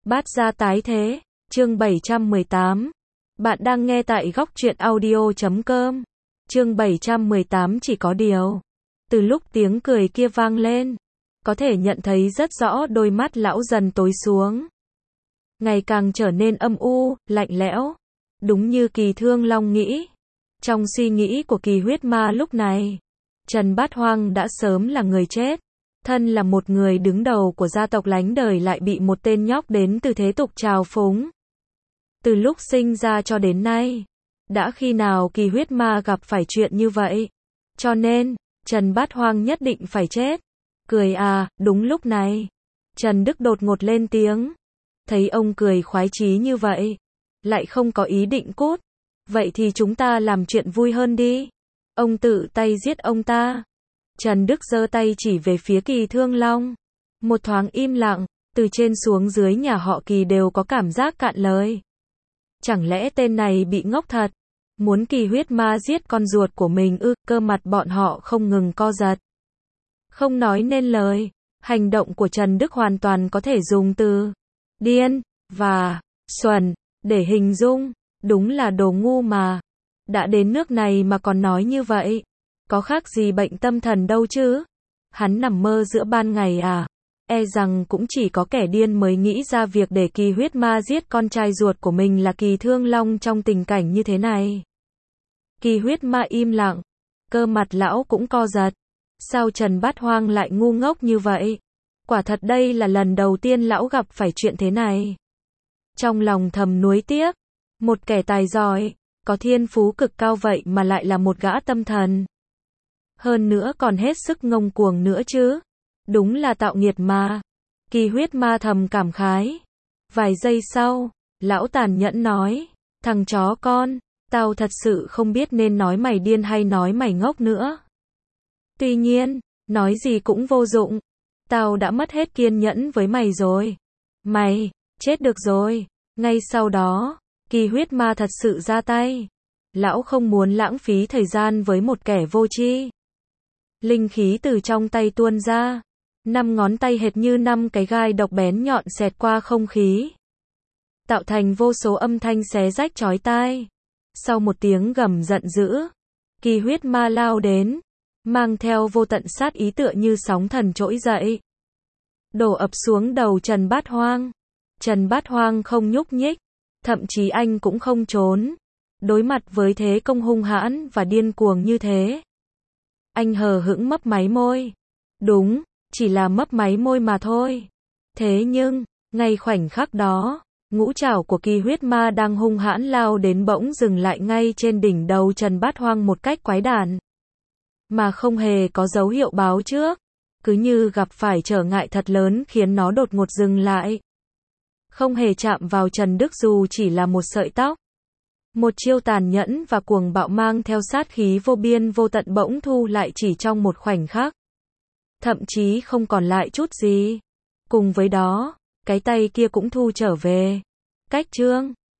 Bát gia tái thế, chương 718. Bạn đang nghe tại góc truyện audio.com. Chương 718 chỉ có điều. Từ lúc tiếng cười kia vang lên, có thể nhận thấy rất rõ đôi mắt lão dần tối xuống. Ngày càng trở nên âm u, lạnh lẽo. Đúng như Kỳ Thương Long nghĩ. Trong suy nghĩ của Kỳ Huyết Ma lúc này, Trần Bát Hoang đã sớm là người chết. Thân là một người đứng đầu của gia tộc lánh đời lại bị một tên nhóc đến từ thế tục trào phúng. Từ lúc sinh ra cho đến nay, đã khi nào Kỳ Huyết Ma gặp phải chuyện như vậy? Cho nên, Trần Bát Hoang nhất định phải chết. Cười à, đúng lúc này. Trần Đức đột ngột lên tiếng. Thấy ông cười khoái chí như vậy, lại không có ý định cút. Vậy thì chúng ta làm chuyện vui hơn đi. Ông tự tay giết ông ta. Trần Đức giơ tay chỉ về phía Kỳ Thương Long. Một thoáng im lặng, từ trên xuống dưới nhà họ Kỳ đều có cảm giác cạn lời. Chẳng lẽ tên này bị ngốc thật? Muốn Kỳ Huyết Ma giết con ruột của mình ư? Cơ mặt bọn họ không ngừng co giật. Không nói nên lời, hành động của Trần Đức hoàn toàn có thể dùng từ điên và xuẩn để hình dung. Đúng là đồ ngu mà. Đã đến nước này mà còn nói như vậy. Có khác gì bệnh tâm thần đâu chứ? Hắn nằm mơ giữa ban ngày à? E rằng cũng chỉ có kẻ điên mới nghĩ ra việc để Kỳ Huyết Ma giết con trai ruột của mình là Kỳ Thương Long trong tình cảnh như thế này. Kỳ Huyết Ma im lặng, cơ mặt lão cũng co giật. Sao Trần Bát Hoang lại ngu ngốc như vậy? Quả thật đây là lần đầu tiên lão gặp phải chuyện thế này. Trong lòng thầm nuối tiếc, một kẻ tài giỏi, có thiên phú cực cao vậy mà lại là một gã tâm thần. Hơn nữa còn hết sức ngông cuồng nữa chứ. Đúng là tạo nghiệt mà. Kỳ Huyết Ma thầm cảm khái. Vài giây sau, lão tàn nhẫn nói. Thằng chó con, tao thật sự không biết nên nói mày điên hay nói mày ngốc nữa. Tuy nhiên, nói gì cũng vô dụng. Tao đã mất hết kiên nhẫn với mày rồi. Mày, chết được rồi. Ngay sau đó, Kỳ Huyết Ma thật sự ra tay. Lão không muốn lãng phí thời gian với một kẻ vô tri. Linh khí từ trong tay tuôn ra. 5 ngón tay hệt như 5 cái gai độc bén nhọn xẹt qua không khí. Tạo thành vô số âm thanh xé rách chói tai. Sau một tiếng gầm giận dữ, Kỳ Huyết Ma lao đến, mang theo vô tận sát ý tựa như sóng thần trỗi dậy. Đổ ập xuống đầu Trần Bát Hoang. Trần Bát Hoang không nhúc nhích, thậm chí anh cũng không trốn. Đối mặt với thế công hung hãn và điên cuồng như thế, anh hờ hững mấp máy môi. Đúng, chỉ là mấp máy môi mà thôi. Thế nhưng, ngay khoảnh khắc đó, ngũ trảo của Kỳ Huyết Ma đang hung hãn lao đến bỗng dừng lại ngay trên đỉnh đầu Trần Bát Hoang một cách quái đản. Mà không hề có dấu hiệu báo trước. Cứ như gặp phải trở ngại thật lớn khiến nó đột ngột dừng lại. Không hề chạm vào Trần Đức dù chỉ là một sợi tóc. Một chiêu tàn nhẫn và cuồng bạo mang theo sát khí vô biên vô tận bỗng thu lại chỉ trong một khoảnh khắc. Thậm chí không còn lại chút gì. Cùng với đó, cái tay kia cũng thu trở về. Cách chương